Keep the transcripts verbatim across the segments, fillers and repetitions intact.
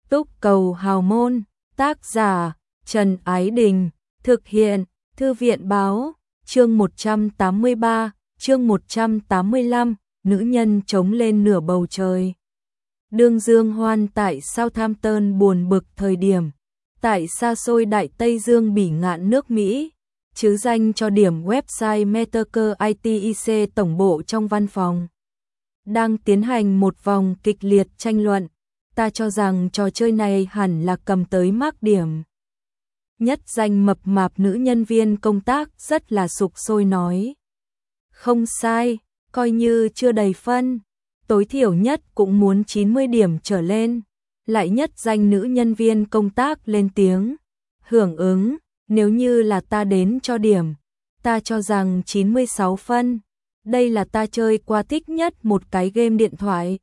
Túc Cầu Hào Môn, tác giả Trần Ái Đình, thực hiện Thư viện Báo, chương một trăm tám mươi ba, chương một trăm tám mươi lăm, nữ nhân trống lên nửa bầu trời. Đương Dương Hoan tại Southampton buồn bực thời điểm, tại xa xôi Đại Tây Dương bỉ ngạn nước Mỹ, chứ danh cho điểm website Metaker i tê i xê tổng bộ trong văn phòng. Đang tiến hành một vòng kịch liệt tranh luận, ta cho rằng trò chơi này hẳn là cầm tới mác điểm. Nhất danh mập mạp nữ nhân viên công tác rất là sục sôi nói. Không sai, coi như chưa đầy phân, tối thiểu nhất cũng muốn chín mươi điểm trở lên. Lại nhất danh nữ nhân viên công tác lên tiếng. Hưởng ứng, nếu như là ta đến cho điểm, ta cho rằng chín mươi sáu phân. Đây là ta chơi qua thích nhất một cái game điện thoại.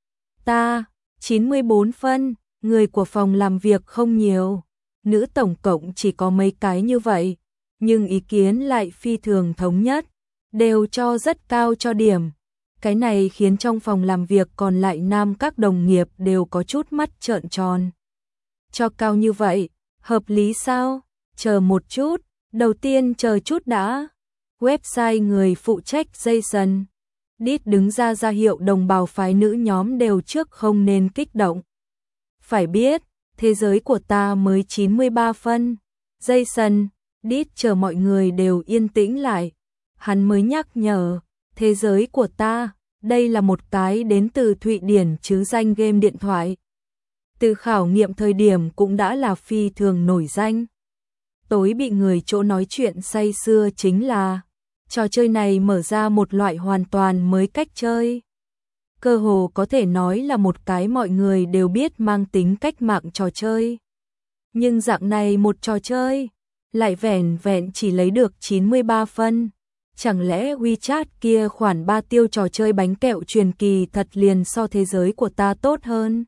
Ta, chín mươi bốn phân, người của phòng làm việc không nhiều. Nữ tổng cộng chỉ có mấy cái như vậy, nhưng ý kiến lại phi thường thống nhất, đều cho rất cao cho điểm. Cái này khiến trong phòng làm việc còn lại nam các đồng nghiệp đều có chút mắt trợn tròn. Cho cao như vậy, hợp lý sao? Chờ một chút, đầu tiên chờ chút đã. Website người phụ trách Jason Đít đứng ra ra hiệu đồng bào phái nữ nhóm đều trước không nên kích động. Phải biết, thế giới của ta mới chín mươi ba phân. Jason Đít chờ mọi người đều yên tĩnh lại. Hắn mới nhắc nhở, thế giới của ta, đây là một cái đến từ Thụy Điển chứ danh game điện thoại. Từ khảo nghiệm thời điểm cũng đã là phi thường nổi danh. Tối bị người chỗ nói chuyện say sưa chính là trò chơi này mở ra một loại hoàn toàn mới cách chơi. Cơ hồ có thể nói là một cái mọi người đều biết mang tính cách mạng trò chơi. Nhưng dạng này một trò chơi, lại vẻn vẹn chỉ lấy được chín mươi ba phân. Chẳng lẽ WeChat kia khoản ba tiêu trò chơi bánh kẹo truyền kỳ thật liền so thế giới của ta tốt hơn?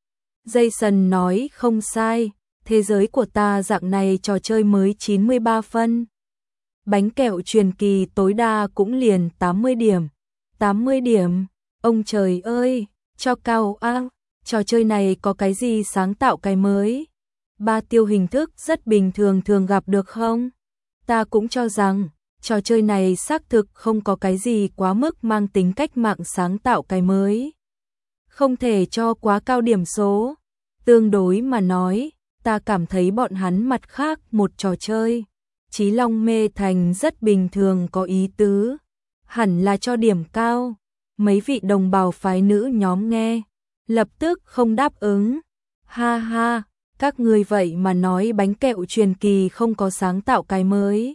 Jason nói không sai, thế giới của ta dạng này trò chơi mới chín mươi ba phân. Bánh kẹo truyền kỳ tối đa cũng liền tám mươi điểm. tám mươi điểm, ông trời ơi, cho cao a, trò chơi này có cái gì sáng tạo cái mới? Ba tiêu hình thức rất bình thường thường gặp được không? Ta cũng cho rằng, trò chơi này xác thực không có cái gì quá mức mang tính cách mạng sáng tạo cái mới. Không thể cho quá cao điểm số. Tương đối mà nói, ta cảm thấy bọn hắn mặt khác một trò chơi. Chí Long Mê Thành rất bình thường có ý tứ. Hẳn là cho điểm cao. Mấy vị đồng bào phái nữ nhóm nghe, lập tức không đáp ứng. Ha ha, các người vậy mà nói bánh kẹo truyền kỳ không có sáng tạo cái mới.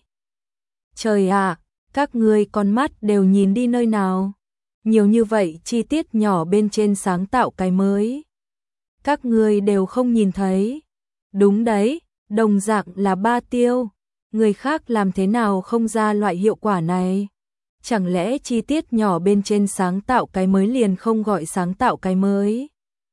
Trời ạ, các ngươi con mắt đều nhìn đi nơi nào? Nhiều như vậy chi tiết nhỏ bên trên sáng tạo cái mới. Các ngươi đều không nhìn thấy. Đúng đấy, đồng dạng là ba tiêu. Người khác làm thế nào không ra loại hiệu quả này? Chẳng lẽ chi tiết nhỏ bên trên sáng tạo cái mới liền không gọi sáng tạo cái mới?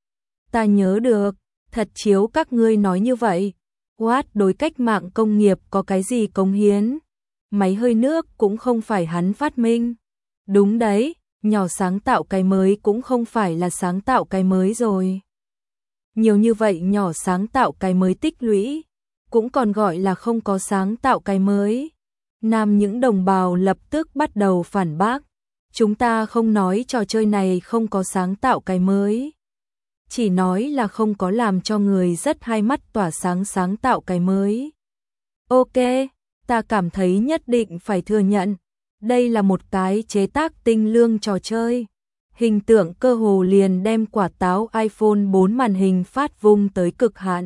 Ta nhớ được, thật chiếu các ngươi nói như vậy. Watt đối cách mạng công nghiệp có cái gì cống hiến? Máy hơi nước cũng không phải hắn phát minh. Đúng đấy, nhỏ sáng tạo cái mới cũng không phải là sáng tạo cái mới rồi. Nhiều như vậy nhỏ sáng tạo cái mới tích lũy, cũng còn gọi là không có sáng tạo cái mới. Nam những đồng bào lập tức bắt đầu phản bác. Chúng ta không nói trò chơi này không có sáng tạo cái mới. Chỉ nói là không có làm cho người rất hai mắt tỏa sáng sáng tạo cái mới. Ok. Ta cảm thấy nhất định phải thừa nhận, đây là một cái chế tác tinh lương trò chơi. Hình tượng cơ hồ liền đem quả táo iPhone bốn màn hình phát vung tới cực hạn.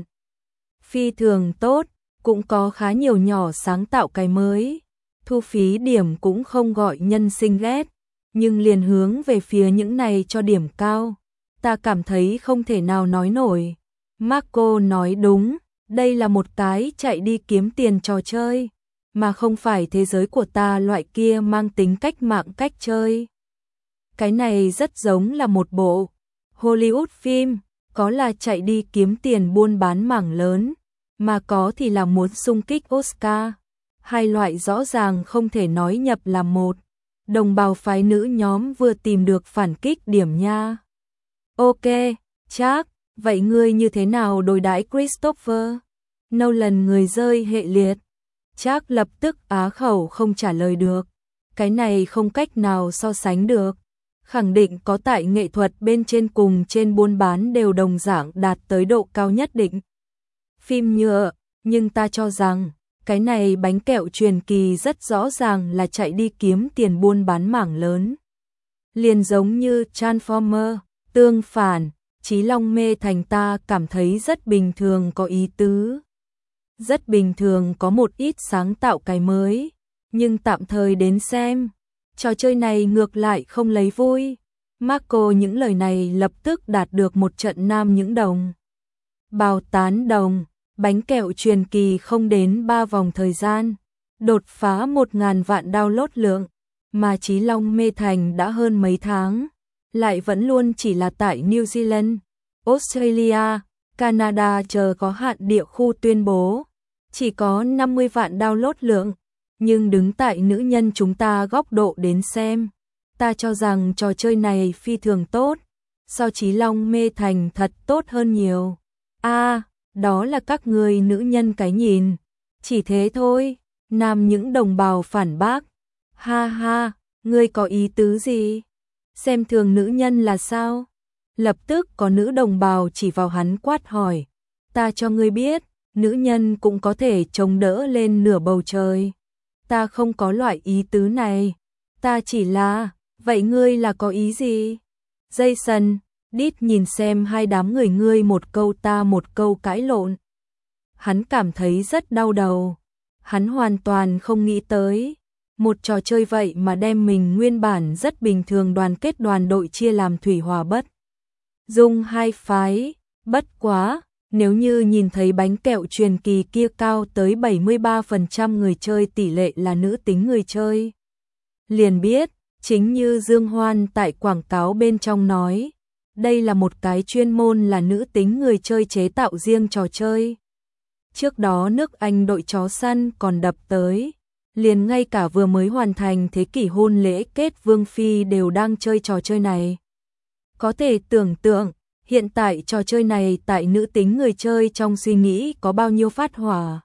Phi thường tốt, cũng có khá nhiều nhỏ sáng tạo cái mới. Thu phí điểm cũng không gọi nhân sinh ghét, nhưng liền hướng về phía những này cho điểm cao. Ta cảm thấy không thể nào nói nổi. Marco nói đúng, đây là một cái chạy đi kiếm tiền trò chơi. Mà không phải thế giới của ta loại kia mang tính cách mạng cách chơi. Cái này rất giống là một bộ Hollywood phim, có là chạy đi kiếm tiền buôn bán mảng lớn, mà có thì là muốn xung kích Oscar. Hai loại rõ ràng không thể nói nhập là một. Đồng bào phái nữ nhóm vừa tìm được phản kích điểm nha. Ok, chắc, Vậy ngươi như thế nào đối đãi Christopher Nolan? Người rơi hệ liệt. Trác lập tức á khẩu không trả lời được. Cái này không cách nào so sánh được. Khẳng định có tại nghệ thuật bên trên cùng trên buôn bán đều đồng dạng đạt tới độ cao nhất định. Phim nhựa, nhưng ta cho rằng, cái này bánh kẹo truyền kỳ rất rõ ràng là chạy đi kiếm tiền buôn bán mảng lớn. Liền giống như Transformer, tương phản, Chí Long Mê Thành ta cảm thấy rất bình thường có ý tứ. Rất bình thường có một ít sáng tạo cái mới, nhưng tạm thời đến xem, trò chơi này ngược lại không lấy vui. Marco những lời này lập tức đạt được một trận nam những đồng. Bào tán đồng, bánh kẹo truyền kỳ không đến ba vòng thời gian, đột phá một ngàn vạn download lượng, mà Chí Long Mê Thành đã hơn mấy tháng, lại vẫn luôn chỉ là tại New Zealand, Australia, Canada chờ có hạn địa khu tuyên bố, chỉ có năm mươi vạn download lượng, nhưng đứng tại nữ nhân chúng ta góc độ đến xem, ta cho rằng trò chơi này phi thường tốt, so Chí Long Mê Thành thật tốt hơn nhiều. A, à, đó là các người nữ nhân cái nhìn, chỉ thế thôi. Nam những đồng bào phản bác. Ha ha, ngươi có ý tứ gì? Xem thường nữ nhân là sao? Lập tức có nữ đồng bào chỉ vào hắn quát hỏi. Ta cho ngươi biết, nữ nhân cũng có thể chống đỡ lên nửa bầu trời. Ta không có loại ý tứ này. Ta chỉ là, vậy ngươi là có ý gì? Jason, Đít nhìn xem hai đám người ngươi một câu ta một câu cãi lộn. Hắn cảm thấy rất đau đầu. Hắn hoàn toàn không nghĩ tới. Một trò chơi vậy mà đem mình nguyên bản rất bình thường đoàn kết đoàn đội chia làm thủy hòa bất dung hai phái. Bất quá, nếu như nhìn thấy bánh kẹo truyền kỳ kia cao tới bảy mươi ba phần trăm người chơi tỷ lệ là nữ tính người chơi. Liền biết, chính như Dương Hoan tại quảng cáo bên trong nói, đây là một cái chuyên môn là nữ tính người chơi chế tạo riêng trò chơi. Trước đó nước Anh đội chó săn còn đập tới, liền ngay cả vừa mới hoàn thành thế kỷ hôn lễ kết Vương Phi đều đang chơi trò chơi này. Có thể tưởng tượng, hiện tại trò chơi này tại nữ tính người chơi trong suy nghĩ có bao nhiêu phát hỏa.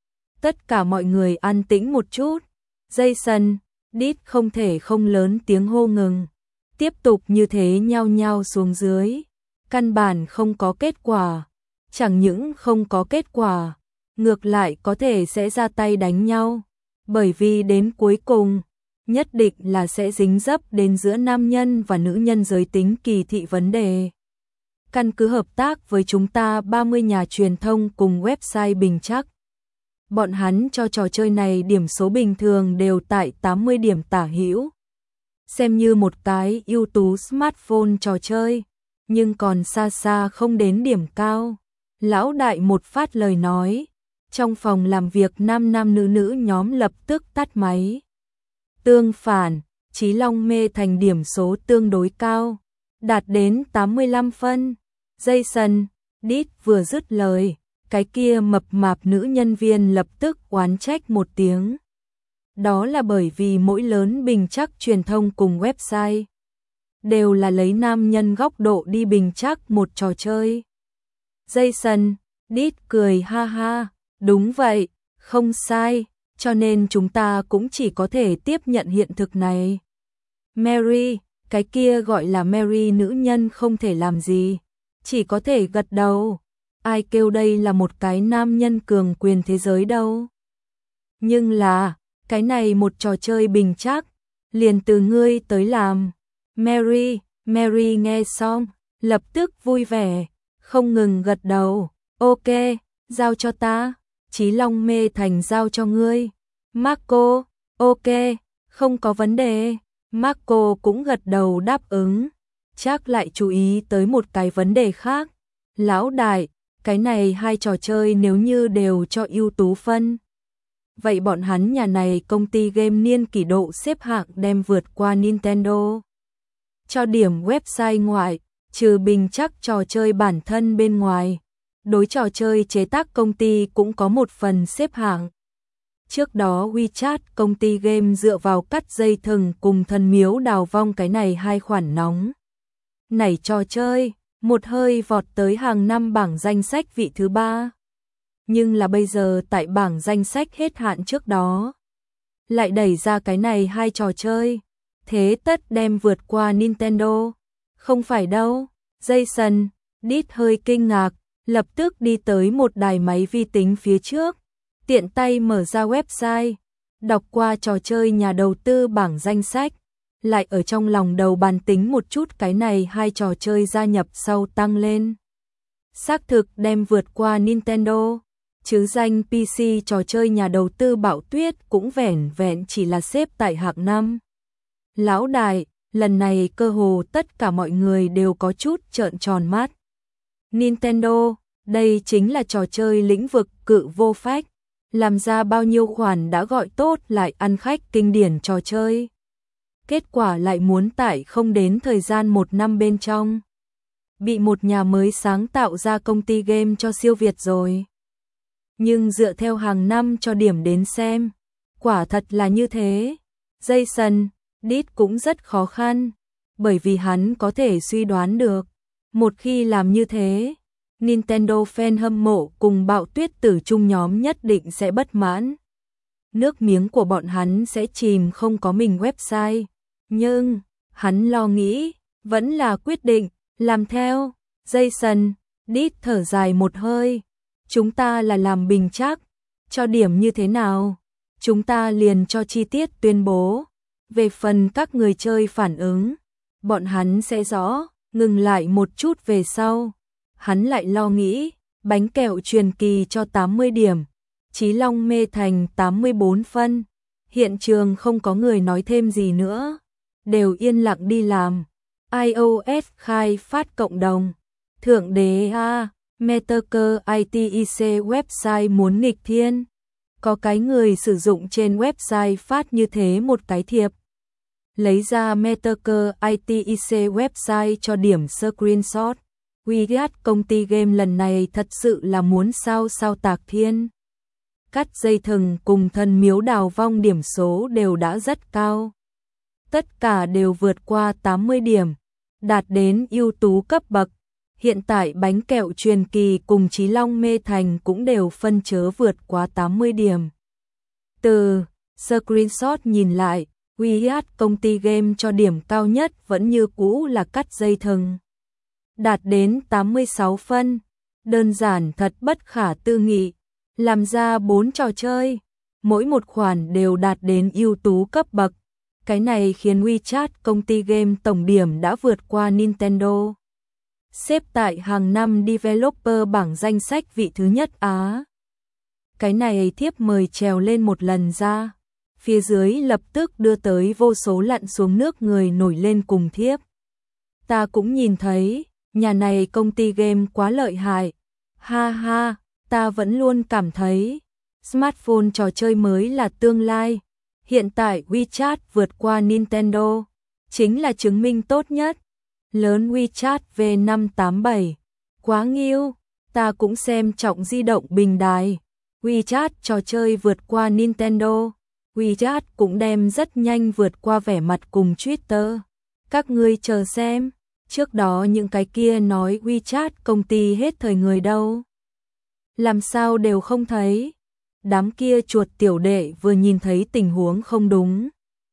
Tất cả mọi người an tĩnh một chút. Jason, Đít không thể không lớn tiếng hô ngừng. Tiếp tục như thế nhao nhao xuống dưới. Căn bản không có kết quả. Chẳng những không có kết quả, ngược lại có thể sẽ ra tay đánh nhau. Bởi vì đến cuối cùng, nhất định là sẽ dính dấp đến giữa nam nhân và nữ nhân giới tính kỳ thị vấn đề. Căn cứ hợp tác với chúng ta ba mươi nhà truyền thông cùng website bình chắc. Bọn hắn cho trò chơi này điểm số bình thường đều tại tám mươi điểm tả hữu. Xem như một cái ưu tú smartphone trò chơi, nhưng còn xa xa không đến điểm cao. Lão đại một phát lời nói, trong phòng làm việc nam nam nữ nữ nhóm lập tức tắt máy. Tương phản, Chí Long Mê Thành điểm số tương đối cao, đạt đến tám mươi lăm phân. Jason, Đít vừa dứt lời, cái kia mập mạp nữ nhân viên lập tức oán trách một tiếng. Đó là bởi vì mỗi lớn bình chắc truyền thông cùng website đều là lấy nam nhân góc độ đi bình chắc một trò chơi. Jason, Đít cười ha ha, đúng vậy, không sai, cho nên chúng ta cũng chỉ có thể tiếp nhận hiện thực này. Mary, cái kia gọi là Mary nữ nhân không thể làm gì, chỉ có thể gật đầu. Ai kêu đây là một cái nam nhân cường quyền thế giới đâu. Nhưng là, cái này một trò chơi bình chắc, liền từ ngươi tới làm. Mary, Mary nghe xong, lập tức vui vẻ, không ngừng gật đầu. Ok, giao cho ta, Chí Long Mê Thành giao cho ngươi. Marco, ok, không có vấn đề. Marco cũng gật đầu đáp ứng. Chắc lại chú ý tới một cái vấn đề khác. Lão đại, cái này hai trò chơi nếu như đều cho ưu tú phân. Vậy bọn hắn nhà này công ty game niên kỷ độ xếp hạng đem vượt qua Nintendo. Cho điểm website ngoại, trừ bình chắc trò chơi bản thân bên ngoài, đối trò chơi chế tác công ty cũng có một phần xếp hạng. Trước đó WeChat công ty game dựa vào cắt dây thừng cùng thần miếu đào vong cái này hai khoản nóng. Nảy trò chơi, một hơi vọt tới hàng năm bảng danh sách vị thứ ba. Nhưng là bây giờ tại bảng danh sách hết hạn trước đó, lại đẩy ra cái này hai trò chơi, thế tất đem vượt qua Nintendo. Không phải đâu, Jason, Đít hơi kinh ngạc, lập tức đi tới một đài máy vi tính phía trước, tiện tay mở ra website, đọc qua trò chơi nhà đầu tư bảng danh sách, lại ở trong lòng đầu bàn tính một chút cái này hai trò chơi gia nhập sau tăng lên. Xác thực đem vượt qua Nintendo, chứ danh pê xê trò chơi nhà đầu tư Bão Tuyết cũng vẻn vẹn chỉ là xếp tại hạng năm. Lão đại, lần này cơ hồ tất cả mọi người đều có chút trợn tròn mắt. Nintendo, đây chính là trò chơi lĩnh vực cự vô phách, làm ra bao nhiêu khoản đã gọi tốt lại ăn khách kinh điển trò chơi. Kết quả lại muốn tải không đến thời gian một năm bên trong, bị một nhà mới sáng tạo ra công ty game cho siêu việt rồi. Nhưng dựa theo hàng năm cho điểm đến xem, quả thật là như thế. Jason, Đít cũng rất khó khăn, bởi vì hắn có thể suy đoán được, một khi làm như thế, Nintendo fan hâm mộ cùng Bạo Tuyết tử chung nhóm nhất định sẽ bất mãn. Nước miếng của bọn hắn sẽ chìm không có mình website. Nhưng, hắn lo nghĩ, vẫn là quyết định, làm theo. Jason, Đít thở dài một hơi. Chúng ta là làm bình chắc, cho điểm như thế nào, chúng ta liền cho chi tiết tuyên bố. Về phần các người chơi phản ứng, bọn hắn sẽ rõ. Ngừng lại một chút về sau, hắn lại lo nghĩ, bánh kẹo truyền kỳ cho tám mươi điểm, Chí Long Mê Thành tám mươi bốn phân. Hiện trường không có người nói thêm gì nữa, đều yên lặng đi làm. iOS khai phát cộng đồng. Thượng đế a, Metaker i tê e xê website muốn nghịch thiên. Có cái người sử dụng trên website phát như thế một cái thiệp. Lấy ra Metaker i tê e xê website cho điểm screenshot. Widget công ty game lần này thật sự là muốn sao sao tạc thiên. Cắt dây thừng cùng thần miếu đào vong điểm số đều đã rất cao. Tất cả đều vượt qua tám mươi điểm, đạt đến ưu tú cấp bậc. Hiện tại bánh kẹo truyền kỳ cùng Chí Long Mê Thành cũng đều phân chớ vượt qua tám mươi điểm. Từ screenshot nhìn lại, Widget công ty game cho điểm cao nhất vẫn như cũ là cắt dây thừng, đạt đến tám mươi sáu phân. Đơn giản thật bất khả tư nghị, làm ra bốn trò chơi, mỗi một khoản đều đạt đến ưu tú cấp bậc. Cái này khiến WeChat công ty game tổng điểm đã vượt qua Nintendo, xếp tại hàng năm developer bảng danh sách vị thứ nhất Á. Cái này thiếp mời trèo lên một lần ra, phía dưới lập tức đưa tới vô số lặn xuống nước người nổi lên cùng thiếp. Ta cũng nhìn thấy, nhà này công ty game quá lợi hại. Ha ha, ta vẫn luôn cảm thấy smartphone trò chơi mới là tương lai. Hiện tại WeChat vượt qua Nintendo, chính là chứng minh tốt nhất. Lớn WeChat V năm tám bảy, quá nghiêu, ta cũng xem trọng di động bình đài. WeChat trò chơi vượt qua Nintendo, WeChat cũng đem rất nhanh vượt qua vẻ mặt cùng Twitter. Các ngươi chờ xem, trước đó những cái kia nói WeChat công ty hết thời người đâu, làm sao đều không thấy. Đám kia chuột tiểu đệ vừa nhìn thấy tình huống không đúng,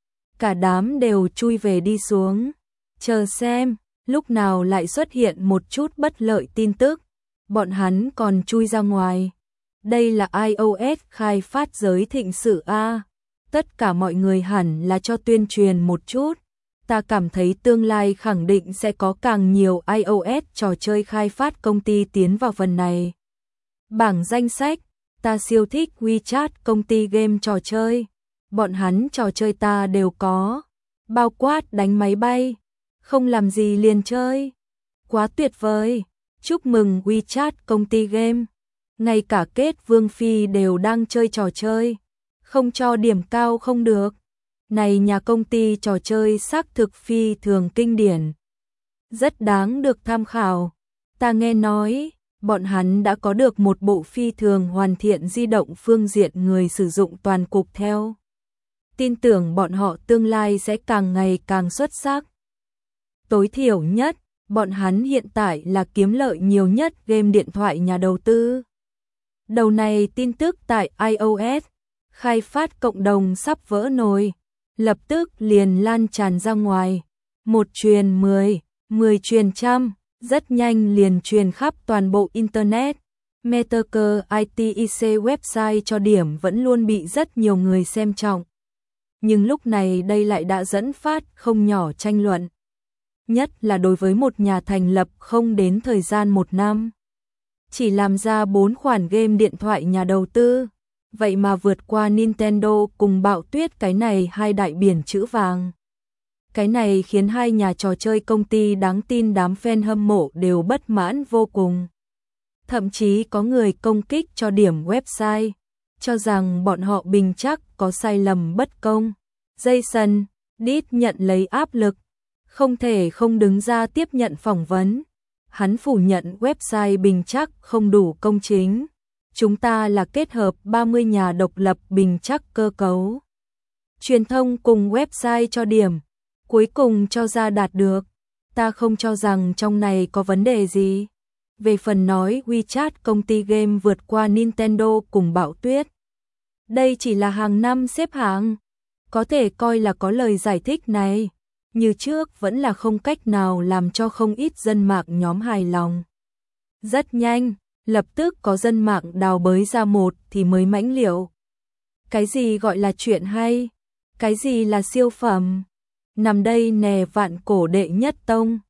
cả đám đều chui về đi xuống. Chờ xem, lúc nào lại xuất hiện một chút bất lợi tin tức, bọn hắn còn chui ra ngoài. Đây là iOS khai phát giới thịnh sự a, tất cả mọi người hẳn là cho tuyên truyền một chút. Ta cảm thấy tương lai khẳng định sẽ có càng nhiều iOS trò chơi khai phát công ty tiến vào phần này. Bảng danh sách, ta siêu thích WeChat công ty game trò chơi, bọn hắn trò chơi ta đều có, bao quát đánh máy bay, không làm gì liền chơi. Quá tuyệt vời, chúc mừng WeChat công ty game, ngay cả kết Vương Phi đều đang chơi trò chơi, không cho điểm cao không được. Này nhà công ty trò chơi xác thực phi thường kinh điển, rất đáng được tham khảo. Ta nghe nói, bọn hắn đã có được một bộ phi thường hoàn thiện di động phương diện người sử dụng toàn cục theo. Tin tưởng bọn họ tương lai sẽ càng ngày càng xuất sắc. Tối thiểu nhất, bọn hắn hiện tại là kiếm lợi nhiều nhất game điện thoại nhà đầu tư. Đầu này tin tức tại iOS, khai phát cộng đồng sắp vỡ nồi, lập tức liền lan tràn ra ngoài. Một truyền mười, mười truyền trăm, rất nhanh liền truyền khắp toàn bộ Internet. Metaker i tê i xê website cho điểm vẫn luôn bị rất nhiều người xem trọng. Nhưng lúc này đây lại đã dẫn phát không nhỏ tranh luận. Nhất là đối với một nhà thành lập không đến thời gian một năm. Chỉ làm ra bốn khoản game điện thoại nhà đầu tư. Vậy mà vượt qua Nintendo cùng Bạo Tuyết cái này hai đại biển chữ vàng. Cái này khiến hai nhà trò chơi công ty đáng tin đám fan hâm mộ đều bất mãn vô cùng. Thậm chí có người công kích cho điểm website, cho rằng bọn họ bình chắc có sai lầm bất công. Jason Deed nhận lấy áp lực, không thể không đứng ra tiếp nhận phỏng vấn. Hắn phủ nhận website bình chắc không đủ công chính. Chúng ta là kết hợp ba mươi nhà độc lập bình chắc cơ cấu. Truyền thông cùng website cho điểm, cuối cùng cho ra đạt được. Ta không cho rằng trong này có vấn đề gì. Về phần nói WeChat công ty game vượt qua Nintendo cùng Bạo Tuyết. Đây chỉ là hàng năm xếp hạng. Có thể coi là có lời giải thích này. Như trước vẫn là không cách nào làm cho không ít dân mạng nhóm hài lòng. Rất nhanh, lập tức có dân mạng đào bới ra một thì mới mãnh liễu. Cái gì gọi là chuyện hay? Cái gì là siêu phẩm? Nằm đây nè vạn cổ đệ nhất tông.